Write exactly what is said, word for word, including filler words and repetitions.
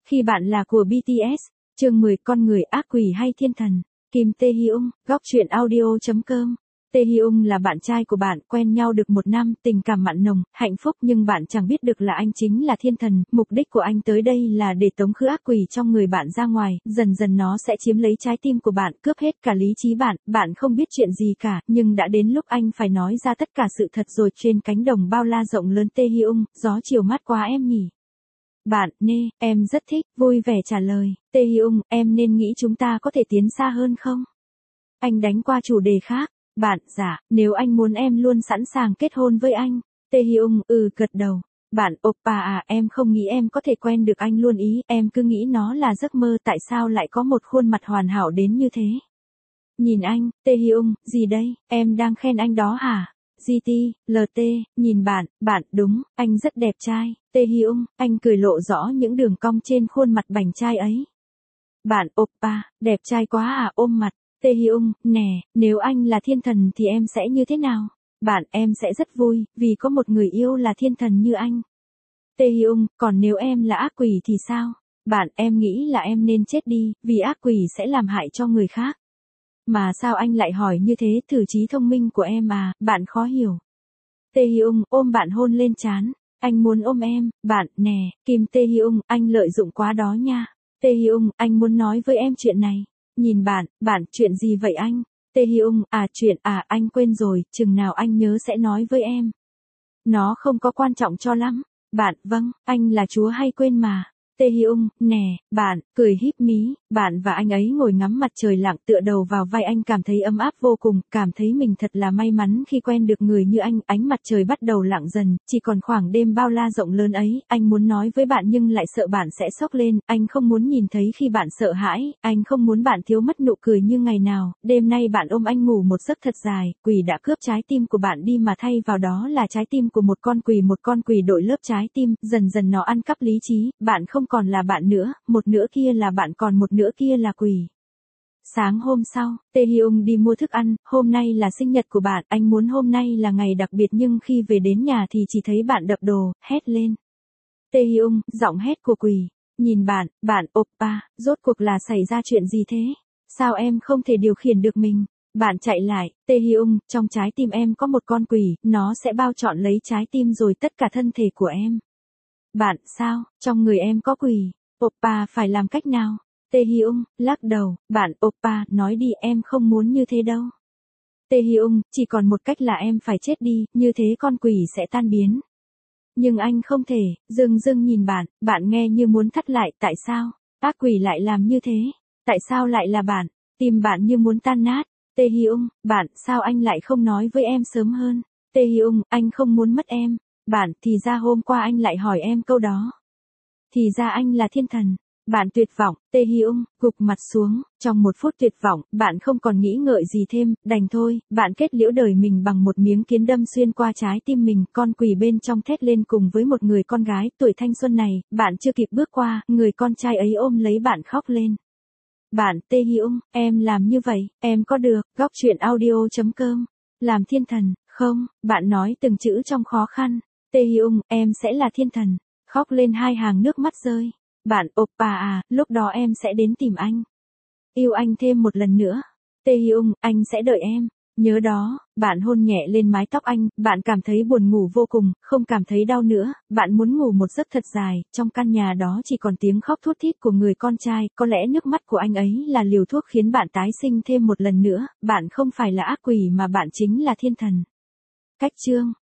Khi bạn là của bê tê ét, chương mười con người ác quỷ hay thiên thần. Kim Tae-hyung, góc truyện audio chấm com. Tae-hyung là bạn trai của bạn, quen nhau được một năm, tình cảm mặn nồng, hạnh phúc nhưng bạn chẳng biết được là anh chính là thiên thần. Mục đích của anh tới đây là để tống khứ ác quỷ trong người bạn ra ngoài, dần dần nó sẽ chiếm lấy trái tim của bạn, cướp hết cả lý trí bạn. Bạn không biết chuyện gì cả, nhưng đã đến lúc anh phải nói ra tất cả sự thật rồi. Trên cánh đồng bao la rộng lớn Tae-hyung, gió chiều mát quá em nhỉ? Bạn, nê, em rất thích, vui vẻ trả lời. Tae-hyung, em nên nghĩ chúng ta có thể tiến xa hơn không? Anh đánh qua chủ đề khác. Bạn, dạ, nếu anh muốn em luôn sẵn sàng kết hôn với anh. Tae-hyung, ừ, gật đầu. Bạn, oppa à, em không nghĩ em có thể quen được anh luôn ý, em cứ nghĩ nó là giấc mơ, tại sao lại có một khuôn mặt hoàn hảo đến như thế? Nhìn anh, Tae-hyung, gì đây, em đang khen anh đó hả? giê tê, lờ tê, nhìn bạn, bạn, đúng, anh rất đẹp trai. Tae-hyung, anh cười lộ rõ những đường cong trên khuôn mặt bảnh trai ấy. Bạn, oppa, đẹp trai quá à, ôm mặt. Tae-hyung, nè, nếu anh là thiên thần thì em sẽ như thế nào? Bạn, em sẽ rất vui, vì có một người yêu là thiên thần như anh. Tae-hyung, còn nếu em là ác quỷ thì sao? Bạn, em nghĩ là em nên chết đi, vì ác quỷ sẽ làm hại cho người khác. Mà sao anh lại hỏi như thế, thử trí thông minh của em à, bạn khó hiểu. Tae-hyung, ôm bạn hôn lên trán. Anh muốn ôm em, bạn, nè, Kim Tae-hyung, anh lợi dụng quá đó nha. Tae-hyung, anh muốn nói với em chuyện này. Nhìn bạn, bạn, chuyện gì vậy anh? Tae-hyung, à chuyện, à anh quên rồi, chừng nào anh nhớ sẽ nói với em. Nó không có quan trọng cho lắm. Bạn, vâng, anh là chúa hay quên mà. Tae-hyung, nè, bạn, cười híp mí, bạn và anh ấy ngồi ngắm mặt trời lặn tựa đầu vào vai anh, cảm thấy ấm áp vô cùng, cảm thấy mình thật là may mắn khi quen được người như anh. Ánh mặt trời bắt đầu lặng dần, chỉ còn khoảng đêm bao la rộng lớn ấy, anh muốn nói với bạn nhưng lại sợ bạn sẽ sốc lên, anh không muốn nhìn thấy khi bạn sợ hãi, anh không muốn bạn thiếu mất nụ cười như ngày nào. Đêm nay bạn ôm anh ngủ một giấc thật dài, quỷ đã cướp trái tim của bạn đi mà thay vào đó là trái tim của một con quỷ, một con quỷ đội lớp trái tim, dần dần nó ăn cắp lý trí, bạn không còn là bạn nữa, một nửa kia là bạn còn một nửa kia là quỷ. Sáng hôm sau, Tae-hyung đi mua thức ăn, hôm nay là sinh nhật của bạn, anh muốn hôm nay là ngày đặc biệt nhưng khi về đến nhà thì chỉ thấy bạn đập đồ, hét lên. Tae-hyung, giọng hét của quỷ, nhìn bạn, bạn, oppa, rốt cuộc là xảy ra chuyện gì thế? Sao em không thể điều khiển được mình? Bạn chạy lại, Tae-hyung, trong trái tim em có một con quỷ, nó sẽ bao trọn lấy trái tim rồi tất cả thân thể của em. Bạn, sao, trong người em có quỷ? Oppa phải làm cách nào? Tae-hyung, lắc đầu, bạn, oppa, nói đi, em không muốn như thế đâu. Tae-hyung, chỉ còn một cách là em phải chết đi, như thế con quỷ sẽ tan biến. Nhưng anh không thể, dưng dưng nhìn bạn, bạn nghe như muốn thắt lại, tại sao? Ác quỷ lại làm như thế? Tại sao lại là bạn? Tim bạn như muốn tan nát. Tae-hyung, bạn, sao anh lại không nói với em sớm hơn? Tae-hyung, anh không muốn mất em. Bạn, thì ra hôm qua anh lại hỏi em câu đó. Thì ra anh là thiên thần. Bạn tuyệt vọng, Tae-hyung, gục mặt xuống, trong một phút tuyệt vọng, bạn không còn nghĩ ngợi gì thêm, đành thôi, bạn kết liễu đời mình bằng một miếng kiến đâm xuyên qua trái tim mình, con quỷ bên trong thét lên cùng với một người con gái, tuổi thanh xuân này, bạn chưa kịp bước qua, người con trai ấy ôm lấy bạn khóc lên. Bạn, Tae-hyung, em làm như vậy, em có được, góc truyện audio chấm com, làm thiên thần, không, bạn nói từng chữ trong khó khăn, Tae-hyung, em sẽ là thiên thần, khóc lên hai hàng nước mắt rơi. Bạn, oppa à, lúc đó em sẽ đến tìm anh. Yêu anh thêm một lần nữa. Tae-hyung, anh sẽ đợi em. Nhớ đó, bạn hôn nhẹ lên mái tóc anh, bạn cảm thấy buồn ngủ vô cùng, không cảm thấy đau nữa, bạn muốn ngủ một giấc thật dài, trong căn nhà đó chỉ còn tiếng khóc thút thít của người con trai, có lẽ nước mắt của anh ấy là liều thuốc khiến bạn tái sinh thêm một lần nữa, bạn không phải là ác quỷ mà bạn chính là thiên thần. Cách chương